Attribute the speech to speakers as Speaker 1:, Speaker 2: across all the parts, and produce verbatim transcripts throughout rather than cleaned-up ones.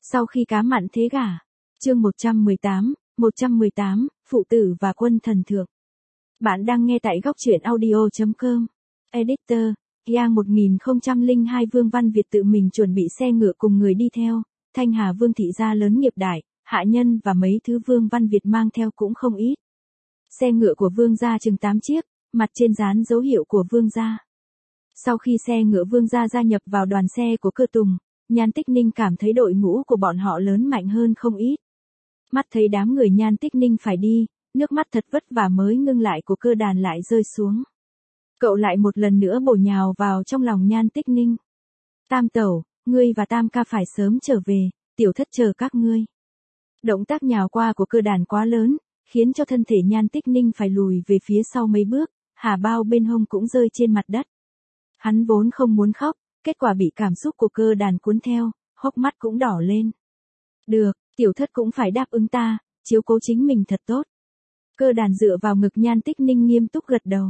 Speaker 1: Sau khi cá mặn thế gả. Chương một trăm mười tám, một trăm mười tám, Phụ tử và quân thần thượng. Bạn đang nghe tại góc truyện audio chấm com. Editor, Giang một nghìn không trăm lẻ hai Vương Văn Việt tự mình chuẩn bị xe ngựa cùng người đi theo, Thanh Hà Vương thị gia lớn nghiệp đại, hạ nhân và mấy thứ Vương Văn Việt mang theo cũng không ít. Xe ngựa của Vương gia chừng tám chiếc, mặt trên dán dấu hiệu của Vương gia. Sau khi xe ngựa Vương gia gia nhập vào đoàn xe của Cơ Tùng, Nhan Tích Ninh cảm thấy đội ngũ của bọn họ lớn mạnh hơn không ít. Mắt thấy đám người Nhan Tích Ninh phải đi, nước mắt thật vất vả mới ngưng lại của Cơ Đàn lại rơi xuống. Cậu lại một lần nữa bổ nhào vào trong lòng Nhan Tích Ninh. Tam tẩu, ngươi và Tam ca phải sớm trở về, tiểu thất chờ các ngươi. Động tác nhào qua của Cơ Đàn quá lớn, khiến cho thân thể Nhan Tích Ninh phải lùi về phía sau mấy bước, hà bao bên hông cũng rơi trên mặt đất. Hắn vốn không muốn khóc, kết quả bị cảm xúc của Cơ Đàn cuốn theo, hốc mắt cũng đỏ lên. Được, tiểu thất cũng phải đáp ứng ta, chiếu cố chính mình thật tốt. Cơ Đàn dựa vào ngực Nhan Tích Ninh nghiêm túc gật đầu.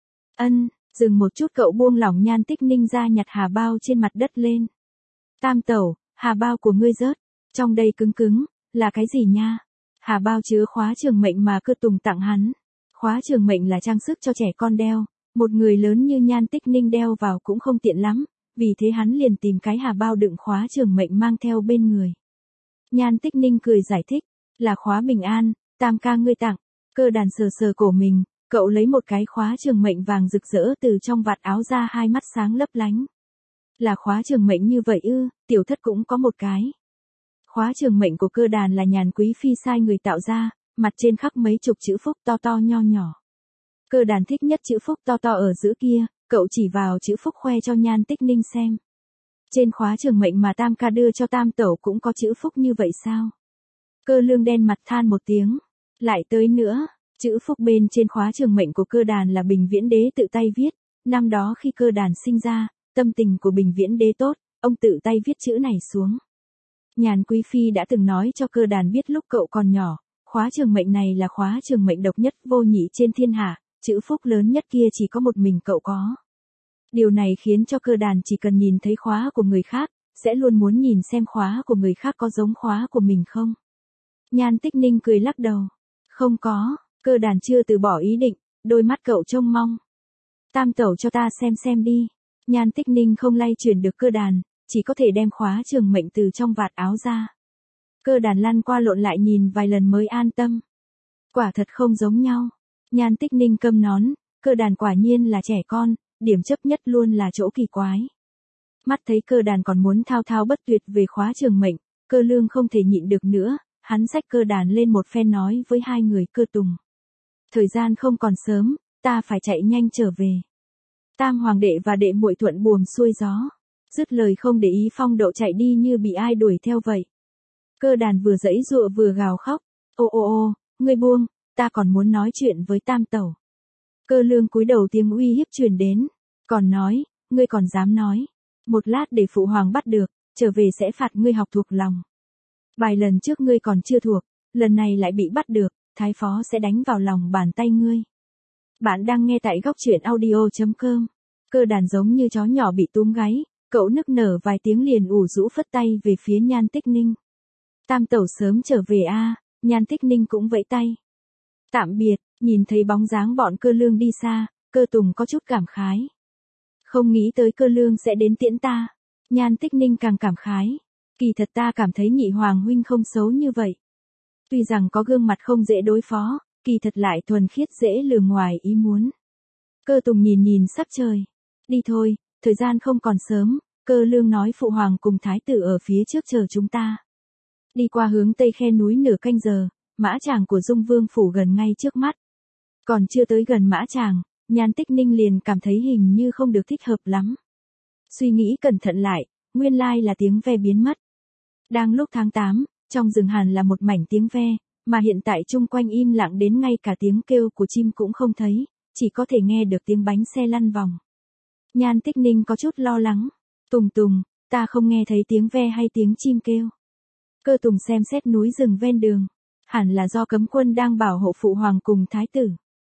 Speaker 1: Ân, dừng một chút cậu buông lỏng Nhan Tích Ninh ra nhặt hà bao trên mặt đất lên. Tam tẩu, hà bao của ngươi rớt, trong đây cứng cứng, là cái gì nha? Hà bao chứa khóa trường mệnh mà Cơ Tùng tặng hắn. Khóa trường mệnh là trang sức cho trẻ con đeo, một người lớn như Nhan Tích Ninh đeo vào cũng không tiện lắm, vì thế hắn liền tìm cái hà bao đựng khóa trường mệnh mang theo bên người. Nhan Tích Ninh cười giải thích, là khóa bình an, Tam ca ngươi tặng. Cơ Đàn sờ sờ cổ mình, cậu lấy một cái khóa trường mệnh vàng rực rỡ từ trong vạt áo ra, hai mắt sáng lấp lánh. Là khóa trường mệnh như vậy ư? Tiểu thất cũng có một cái. Khóa trường mệnh của Cơ Đàn là Nhàn Quý Phi sai người tạo ra, mặt trên khắc mấy chục chữ phúc to to nho nhỏ. Cơ Đàn thích nhất chữ phúc to to ở giữa kia, cậu chỉ vào chữ phúc khoe cho Nhan Tích Ninh xem. Trên khóa trường mệnh mà Tam ca đưa cho Tam tẩu cũng có chữ phúc như vậy sao? Cơ Lương đen mặt than một tiếng. Lại tới nữa, chữ phúc bên trên khóa trường mệnh của Cơ Đàn là Bình Viễn Đế tự tay viết. Năm đó khi Cơ Đàn sinh ra, tâm tình của Bình Viễn Đế tốt, ông tự tay viết chữ này xuống. Nhàn Quý Phi đã từng nói cho Cơ Đàn biết lúc cậu còn nhỏ, khóa trường mệnh này là khóa trường mệnh độc nhất vô nhị trên thiên hạ, chữ phúc lớn nhất kia chỉ có một mình cậu có. Điều này khiến cho Cơ Đàn chỉ cần nhìn thấy khóa của người khác, sẽ luôn muốn nhìn xem khóa của người khác có giống khóa của mình không. Nhan Tích Ninh cười lắc đầu. Không có, Cơ Đàn chưa từ bỏ ý định, đôi mắt cậu trông mong. Tam tẩu cho ta xem xem đi. Nhan Tích Ninh không lay chuyển được Cơ Đàn, chỉ có thể đem khóa trường mệnh từ trong vạt áo ra. Cơ Đàn lăn qua lộn lại nhìn vài lần mới an tâm. Quả thật không giống nhau. Nhan Tích Ninh câm nón, Cơ Đàn quả nhiên là trẻ con, điểm chấp nhất luôn là chỗ kỳ quái. Mắt thấy Cơ Đàn còn muốn thao thao bất tuyệt về khóa trường mệnh, Cơ Lương không thể nhịn được nữa, hắn xách Cơ Đàn lên một phen nói với hai người Cơ Tùng. Thời gian không còn sớm, ta phải chạy nhanh trở về. Tam hoàng đệ và đệ muội thuận buồm xuôi gió. Dứt lời không để ý phong độ chạy đi như bị ai đuổi theo vậy. Cơ Đàn vừa giãy giụa vừa gào khóc. Ô ô ô, ngươi buông, ta còn muốn nói chuyện với Tam tẩu. Cơ Lương cúi đầu tiếng uy hiếp truyền đến. Còn nói, ngươi còn dám nói. Một lát để phụ hoàng bắt được, trở về sẽ phạt ngươi học thuộc lòng. Vài lần trước ngươi còn chưa thuộc, lần này lại bị bắt được, thái phó sẽ đánh vào lòng bàn tay ngươi. Bạn đang nghe tại góc truyện audio chấm com. Cơ Đàn giống như chó nhỏ bị túm gáy, cậu nức nở vài tiếng liền ủ rũ phất tay về phía Nhan Tích Ninh. Tam tẩu sớm trở về a. À, Nhan Tích Ninh cũng vẫy tay. Tạm biệt, nhìn thấy bóng dáng bọn Cơ Lương đi xa, Cơ Tùng có chút cảm khái. Không nghĩ tới Cơ Lương sẽ đến tiễn ta. Nhan Tích Ninh càng cảm khái. Kỳ thật ta cảm thấy nhị hoàng huynh không xấu như vậy. Tuy rằng có gương mặt không dễ đối phó, kỳ thật lại thuần khiết dễ lừa ngoài ý muốn. Cơ Tùng nhìn nhìn sắp trời. Đi thôi, thời gian không còn sớm, Cơ Lương nói phụ hoàng cùng thái tử ở phía trước chờ chúng ta. Đi qua hướng tây khe núi nửa canh giờ, mã tràng của Dung Vương phủ gần ngay trước mắt. Còn chưa tới gần mã tràng, Nhan Tích Ninh liền cảm thấy hình như không được thích hợp lắm. Suy nghĩ cẩn thận lại, nguyên lai là tiếng ve biến mất. Đang lúc tháng tám, trong rừng hàn là một mảnh tiếng ve, mà hiện tại chung quanh im lặng đến ngay cả tiếng kêu của chim cũng không thấy, chỉ có thể nghe được tiếng bánh xe lăn vòng. Nhan Tích Ninh có chút lo lắng. Tùng Tùng, ta không nghe thấy tiếng ve hay tiếng chim kêu. Cơ Tùng xem xét núi rừng ven đường. Hẳn là do cấm quân đang bảo hộ phụ hoàng cùng thái tử.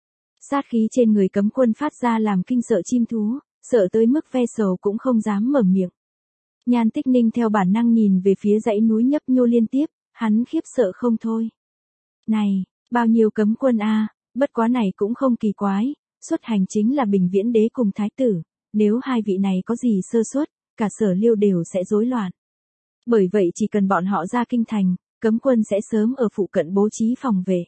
Speaker 1: Sát khí trên người cấm quân phát ra làm kinh sợ chim thú, sợ tới mức ve sầu cũng không dám mở miệng. Nhan Tích Ninh theo bản năng nhìn về phía dãy núi nhấp nhô liên tiếp, hắn khiếp sợ không thôi. Này, bao nhiêu cấm quân a, bất quá này cũng không kỳ quái, xuất hành chính là Bình Viễn Đế cùng Thái tử, nếu hai vị này có gì sơ suất, cả Sở Liêu đều sẽ rối loạn. Bởi vậy chỉ cần bọn họ ra kinh thành, cấm quân sẽ sớm ở phụ cận bố trí phòng vệ.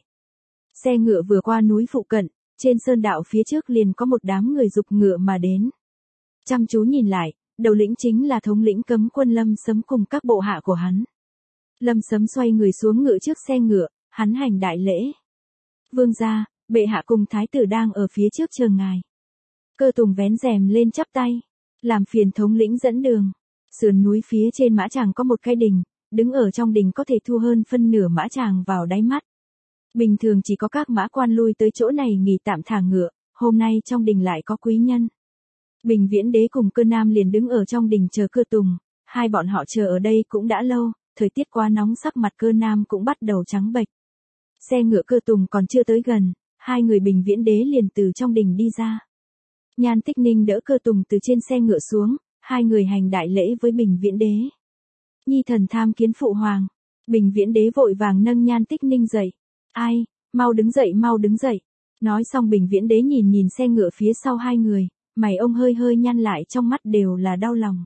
Speaker 1: Xe ngựa vừa qua núi phụ cận, trên sơn đạo phía trước liền có một đám người giục ngựa mà đến. Chăm chú nhìn lại, đầu lĩnh chính là thống lĩnh cấm quân Lâm Sấm cùng các bộ hạ của hắn. Lâm Sấm xoay người xuống ngựa trước xe ngựa, hắn hành đại lễ. Vương gia, bệ hạ cùng thái tử đang ở phía trước chờ ngài. Cơ Tùng vén rèm lên chắp tay, làm phiền thống lĩnh dẫn đường. Sườn núi phía trên mã tràng có một cái đình, đứng ở trong đình có thể thu hơn phân nửa mã tràng vào đáy mắt. Bình thường chỉ có các mã quan lui tới chỗ này nghỉ tạm thả ngựa, hôm nay trong đình lại có quý nhân. Bình Viễn Đế cùng Cơ Nam liền đứng ở trong đình chờ Cơ Tùng, hai bọn họ chờ ở đây cũng đã lâu, thời tiết quá nóng sắc mặt Cơ Nam cũng bắt đầu trắng bệch. Xe ngựa Cơ Tùng còn chưa tới gần, hai người Bình Viễn Đế liền từ trong đình đi ra. Nhan Tích Ninh đỡ Cơ Tùng từ trên xe ngựa xuống, hai người hành đại lễ với Bình Viễn Đế. Nhi thần tham kiến phụ hoàng. Bình Viễn Đế vội vàng nâng Nhan Tích Ninh dậy. Ai, mau đứng dậy mau đứng dậy. Nói xong Bình Viễn Đế nhìn nhìn xe ngựa phía sau hai người, mày ông hơi hơi nhăn lại trong mắt đều là đau lòng.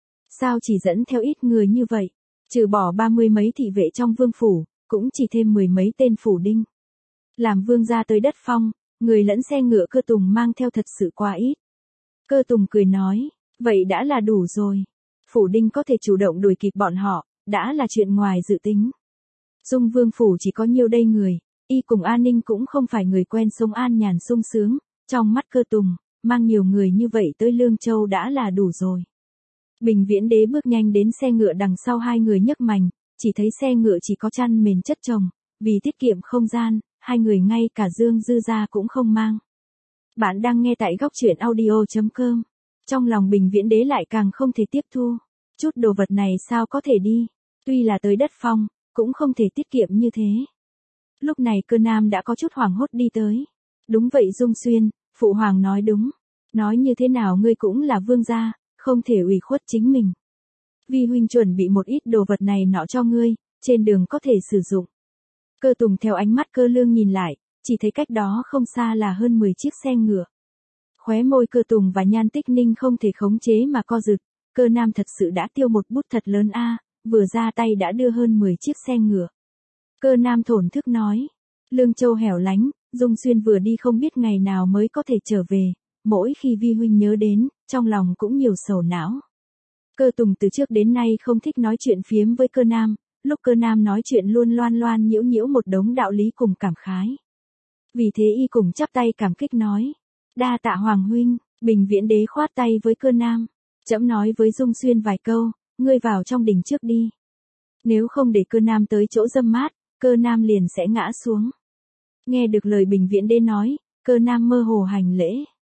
Speaker 1: Sao chỉ dẫn theo ít người như vậy, trừ bỏ ba mươi mấy thị vệ trong vương phủ, cũng chỉ thêm mười mấy tên phủ đinh. Làm vương gia tới đất phong, người lẫn xe ngựa Cơ Tùng mang theo thật sự quá ít. Cơ Tùng cười nói, vậy đã là đủ rồi. Phủ đinh có thể chủ động đuổi kịp bọn họ, đã là chuyện ngoài dự tính. Dung vương phủ chỉ có nhiêu đây người, y cùng An Ninh cũng không phải người quen sống an nhàn sung sướng, trong mắt Cơ Tùng, mang nhiều người như vậy tới Lương Châu đã là đủ rồi. Bình Viễn Đế bước nhanh đến xe ngựa đằng sau hai người nhấc mành, chỉ thấy xe ngựa chỉ có chăn mền chất chồng, vì tiết kiệm không gian, hai người ngay cả dương dư ra cũng không mang. Bạn đang nghe tại góc truyện audio chấm com. Trong lòng Bình Viễn Đế lại càng không thể tiếp thu. Chút đồ vật này sao có thể đi, tuy là tới đất phong, cũng không thể tiết kiệm như thế. Lúc này Cơ Nam đã có chút hoảng hốt đi tới. Đúng vậy Dung Xuyên, phụ hoàng nói đúng. Nói như thế nào ngươi cũng là vương gia, không thể ủy khuất chính mình. Vi huynh chuẩn bị một ít đồ vật này nọ cho ngươi, trên đường có thể sử dụng. Cơ Tùng theo ánh mắt Cơ Lương nhìn lại, chỉ thấy cách đó không xa là hơn mười chiếc xe ngựa. Khóe môi Cơ Tùng và Nhan Tích Ninh không thể khống chế mà co rụt, Cơ Nam thật sự đã tiêu một bút thật lớn a, vừa ra tay đã đưa hơn mười chiếc xe ngựa. Cơ Nam thổn thức nói, Lương Châu hẻo lánh, Dung Xuyên vừa đi không biết ngày nào mới có thể trở về, mỗi khi vi huynh nhớ đến, trong lòng cũng nhiều sầu não. Cơ Tùng từ trước đến nay không thích nói chuyện phiếm với Cơ Nam, lúc Cơ Nam nói chuyện luôn loan loan nhiễu nhiễu một đống đạo lý cùng cảm khái. Vì thế y cùng chắp tay cảm kích nói, đa tạ hoàng huynh. Bình Viễn Đế khoát tay với Cơ Nam, trẫm nói với Dung Xuyên vài câu, ngươi vào trong đình trước đi. Nếu không để Cơ Nam tới chỗ râm mát, Cơ Nam liền sẽ ngã xuống. Nghe được lời Bình Viễn Đế nói, Cơ Nam mơ hồ hành lễ.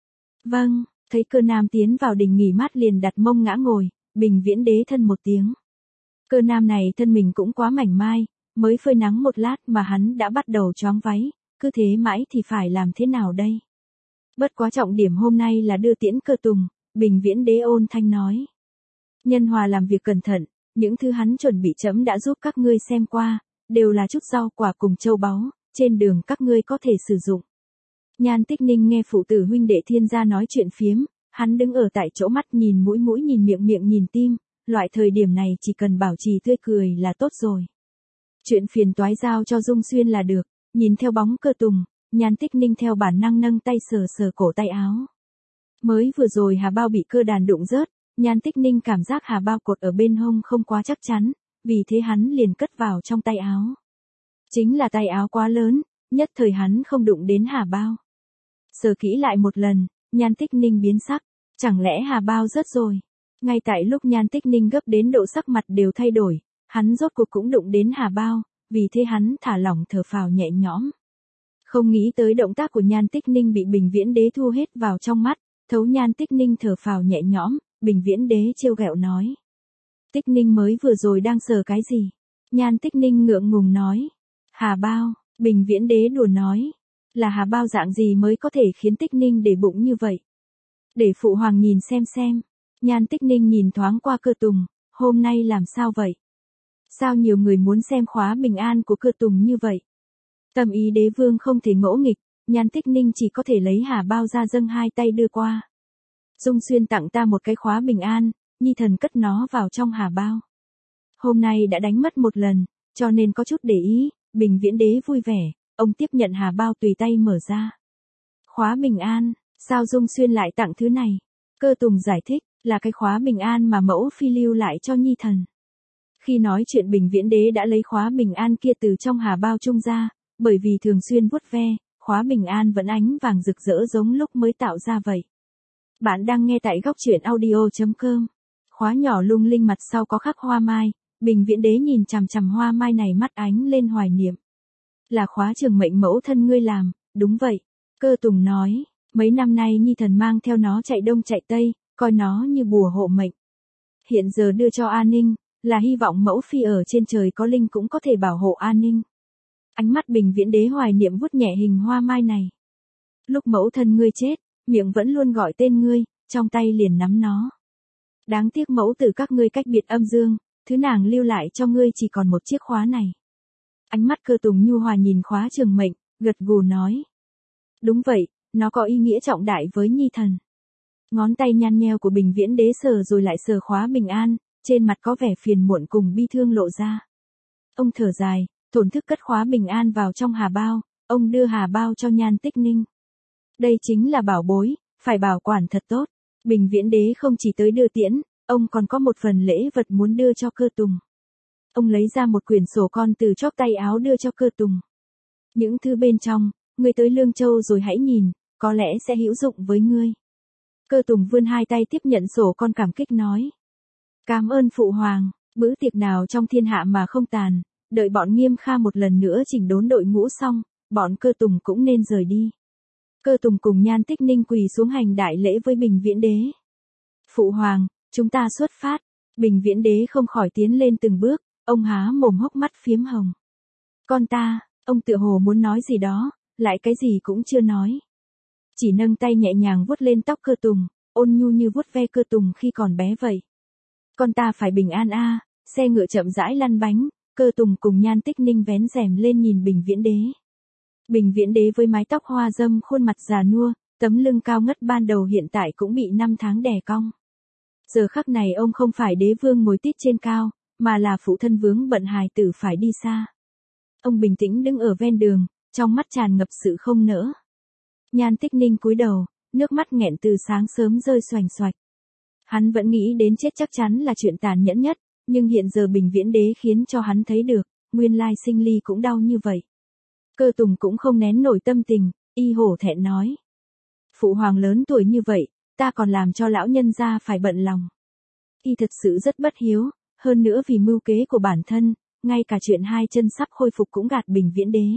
Speaker 1: Vâng, thấy Cơ Nam tiến vào đình nghỉ mát liền đặt mông ngã ngồi, Bình Viễn Đế thân một tiếng. Cơ Nam này thân mình cũng quá mảnh mai, mới phơi nắng một lát mà hắn đã bắt đầu choáng váy, cứ thế mãi thì phải làm thế nào đây? Bất quá trọng điểm hôm nay là đưa tiễn Cơ Tùng, Bình Viễn Đế ôn thanh nói. Nhân hòa làm việc cẩn thận, những thứ hắn chuẩn bị trẫm đã giúp các ngươi xem qua, đều là chút rau quả cùng châu báu, trên đường các ngươi có thể sử dụng. Nhan Tích Ninh nghe phụ tử huynh đệ Thiên gia nói chuyện phiếm, hắn đứng ở tại chỗ mắt nhìn mũi mũi nhìn miệng miệng nhìn tim, loại thời điểm này chỉ cần bảo trì tươi cười là tốt rồi. Chuyện phiền toái giao cho Dung Xuyên là được, nhìn theo bóng Cơ Tùng, Nhan Tích Ninh theo bản năng nâng tay sờ sờ cổ tay áo. Mới vừa rồi hà bao bị Cơ Đàn đụng rớt, Nhan Tích Ninh cảm giác hà bao cột ở bên hông không quá chắc chắn, vì thế hắn liền cất vào trong tay áo. Chính là tay áo quá lớn, nhất thời hắn không đụng đến hà bao. Sờ kỹ lại một lần, Nhan Tích Ninh biến sắc, chẳng lẽ hà bao rớt rồi. Ngay tại lúc Nhan Tích Ninh gấp đến độ sắc mặt đều thay đổi, hắn rốt cuộc cũng đụng đến hà bao, vì thế hắn thả lỏng thở phào nhẹ nhõm. Không nghĩ tới động tác của Nhan Tích Ninh bị Bình Viễn Đế thu hết vào trong mắt, thấu Nhan Tích Ninh thở phào nhẹ nhõm, Bình Viễn Đế trêu ghẹo nói. Tích Ninh mới vừa rồi đang sờ cái gì? Nhan Tích Ninh ngượng ngùng nói. Hà bao, Bình Viễn Đế đùa nói. Là hà bao dạng gì mới có thể khiến Tích Ninh để bụng như vậy? Để phụ hoàng nhìn xem xem. Nhan Tích Ninh nhìn thoáng qua Cơ Tùng, Hôm nay làm sao vậy? Sao nhiều người muốn xem khóa bình an của Cơ Tùng như vậy? Tâm ý đế vương không thể ngỗ nghịch, Nhan Tích Ninh chỉ có thể lấy hà bao ra dâng hai tay đưa qua. Dung Xuyên tặng ta một cái khóa bình an, Nhi thần cất nó vào trong hà bao. Hôm nay đã đánh mất một lần, cho nên có chút để ý, Bình Viễn Đế vui vẻ, ông tiếp nhận hà bao tùy tay mở ra. Khóa bình an, sao Dung Xuyên lại tặng thứ này? Cơ Tùng giải thích, là cái khóa bình an mà mẫu phi lưu lại cho Nhi thần. Khi nói chuyện Bình Viễn Đế đã lấy khóa bình an kia từ trong hà bao trung ra, bởi vì thường xuyên vuốt ve, khóa bình an vẫn ánh vàng rực rỡ giống lúc mới tạo ra vậy. Bạn đang nghe tại góc truyện audio.com. Khóa nhỏ lung linh mặt sau có khắc hoa mai, Bình Viễn Đế nhìn chằm chằm hoa mai này mắt ánh lên hoài niệm. Là khóa trường mệnh mẫu thân ngươi làm, đúng vậy. Cơ Tùng nói, mấy năm nay Nhi thần mang theo nó chạy đông chạy tây, coi nó như bùa hộ mệnh. Hiện giờ đưa cho an ninh, là hy vọng mẫu phi ở trên trời có linh cũng có thể bảo hộ an ninh. Ánh mắt Bình Viễn Đế hoài niệm vuốt nhẹ hình hoa mai này. Lúc mẫu thân ngươi chết, miệng vẫn luôn gọi tên ngươi, trong tay liền nắm nó. Đáng tiếc mẫu tử các ngươi cách biệt âm dương, thứ nàng lưu lại cho ngươi chỉ còn một chiếc khóa này. Ánh mắt Cơ Tùng nhu hòa nhìn khóa trường mệnh, gật gù nói. Đúng vậy, nó có ý nghĩa trọng đại với Nhi thần. Ngón tay nhăn nheo của Bình Viễn Đế sờ rồi lại sờ khóa bình an, trên mặt có vẻ phiền muộn cùng bi thương lộ ra. Ông thở dài, thổn thức cất khóa bình an vào trong hà bao, ông đưa hà bao cho Nhan Tích Ninh. Đây chính là bảo bối, phải bảo quản thật tốt. Bình Viễn Đế không chỉ tới đưa tiễn, ông còn có một phần lễ vật muốn đưa cho Cơ Tùng. Ông lấy ra một quyển sổ con từ chóp tay áo đưa cho Cơ Tùng. Những thứ bên trong, ngươi tới Lương Châu rồi hãy nhìn, có lẽ sẽ hữu dụng với ngươi. Cơ Tùng vươn hai tay tiếp nhận sổ con cảm kích nói. Cảm ơn phụ hoàng, bữa tiệc nào trong thiên hạ mà không tàn, đợi bọn Nghiêm Kha một lần nữa chỉnh đốn đội ngũ xong, bọn Cơ Tùng cũng nên rời đi. Cơ Tùng cùng Nhan Tích Ninh quỳ xuống hành đại lễ với Bình Viễn Đế. Phụ hoàng, chúng ta xuất phát. Bình Viễn Đế không khỏi tiến lên từng bước, ông há mồm hốc mắt phiếm hồng. Con ta, ông tựa hồ muốn nói gì đó, lại cái gì cũng chưa nói. Chỉ nâng tay nhẹ nhàng vuốt lên tóc Cơ Tùng, ôn nhu như vuốt ve Cơ Tùng khi còn bé vậy. Con ta phải bình an a. À. Xe ngựa chậm rãi lăn bánh, Cơ Tùng cùng Nhan Tích Ninh vén rèm lên nhìn Bình Viễn Đế. Bình Viễn Đế với mái tóc hoa râm, khuôn mặt già nua, tấm lưng cao ngất ban đầu hiện tại cũng bị năm tháng đè cong. Giờ khắc này ông không phải đế vương ngồi tít trên cao, mà là phụ thân vướng bận hài tử phải đi xa. Ông bình tĩnh đứng ở ven đường, trong mắt tràn ngập sự không nỡ. Nhan Tích Ninh cúi đầu, nước mắt nghẹn từ sáng sớm rơi xoành xoạch. Hắn vẫn nghĩ đến chết chắc chắn là chuyện tàn nhẫn nhất, nhưng hiện giờ Bình Viễn Đế khiến cho hắn thấy được, nguyên lai sinh ly cũng đau như vậy. Cơ Tùng cũng không nén nổi tâm tình, y hổ thẹn nói. Phụ hoàng lớn tuổi như vậy, ta còn làm cho lão nhân gia phải bận lòng. Y thật sự rất bất hiếu, hơn nữa vì mưu kế của bản thân, ngay cả chuyện hai chân sắp khôi phục cũng gạt Bình Viễn Đế.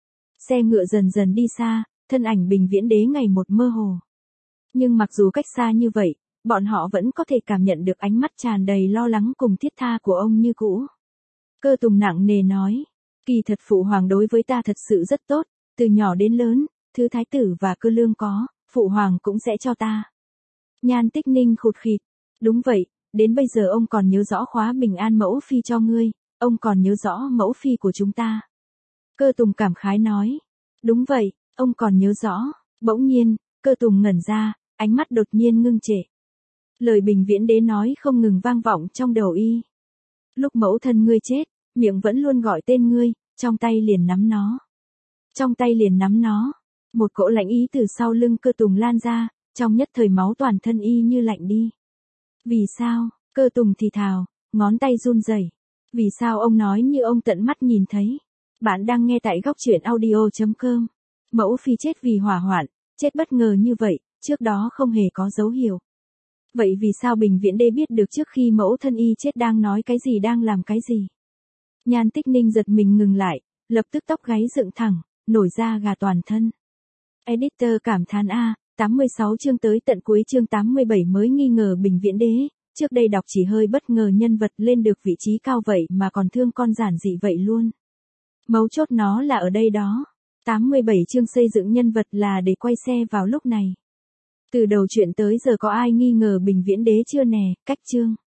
Speaker 1: Xe ngựa dần dần đi xa, thân ảnh Bình Viễn Đế ngày một mơ hồ. Nhưng mặc dù cách xa như vậy, bọn họ vẫn có thể cảm nhận được ánh mắt tràn đầy lo lắng cùng thiết tha của ông như cũ. Cơ Tùng nặng nề nói, kỳ thật phụ hoàng đối với ta thật sự rất tốt, từ nhỏ đến lớn, thứ thái tử và cơ lương có, phụ hoàng cũng sẽ cho ta. Nhan Tích Ninh khụt khịt, đúng vậy, đến bây giờ ông còn nhớ rõ khóa bình an mẫu phi cho ngươi, ông còn nhớ rõ mẫu phi của chúng ta. Cơ Tùng cảm khái nói, đúng vậy, ông còn nhớ rõ. Bỗng nhiên, Cơ Tùng ngẩn ra, ánh mắt đột nhiên ngưng trệ. Lời Bình Viễn Đế nói không ngừng vang vọng trong đầu y. Lúc mẫu thân ngươi chết, miệng vẫn luôn gọi tên ngươi, trong tay liền nắm nó. Trong tay liền nắm nó. Một cỗ lạnh ý từ sau lưng Cơ Tùng lan ra, trong nhất thời máu toàn thân y như lạnh đi. Vì sao? Cơ Tùng thì thào, ngón tay run rẩy. Vì sao ông nói như ông tận mắt nhìn thấy? Bạn đang nghe tại góc truyện audio.com. Mẫu phi chết vì hỏa hoạn, chết bất ngờ như vậy, trước đó không hề có dấu hiệu. Vậy vì sao Bình Viễn Đế biết được trước khi mẫu thân y chết đang nói cái gì đang làm cái gì? Nhan Tích Ninh giật mình ngừng lại, lập tức tóc gáy dựng thẳng, nổi da gà toàn thân. Editor cảm thán a, tám mươi sáu chương tới tận cuối chương tám mươi bảy mới nghi ngờ Bình Viễn Đế, trước đây đọc chỉ hơi bất ngờ nhân vật lên được vị trí cao vậy mà còn thương con giản dị vậy luôn. Mấu chốt nó là ở đây đó. tám mươi bảy chương xây dựng nhân vật là để quay xe vào lúc này. Từ đầu chuyện tới giờ có ai nghi ngờ Bình Viễn Đế chưa nè, cách chương.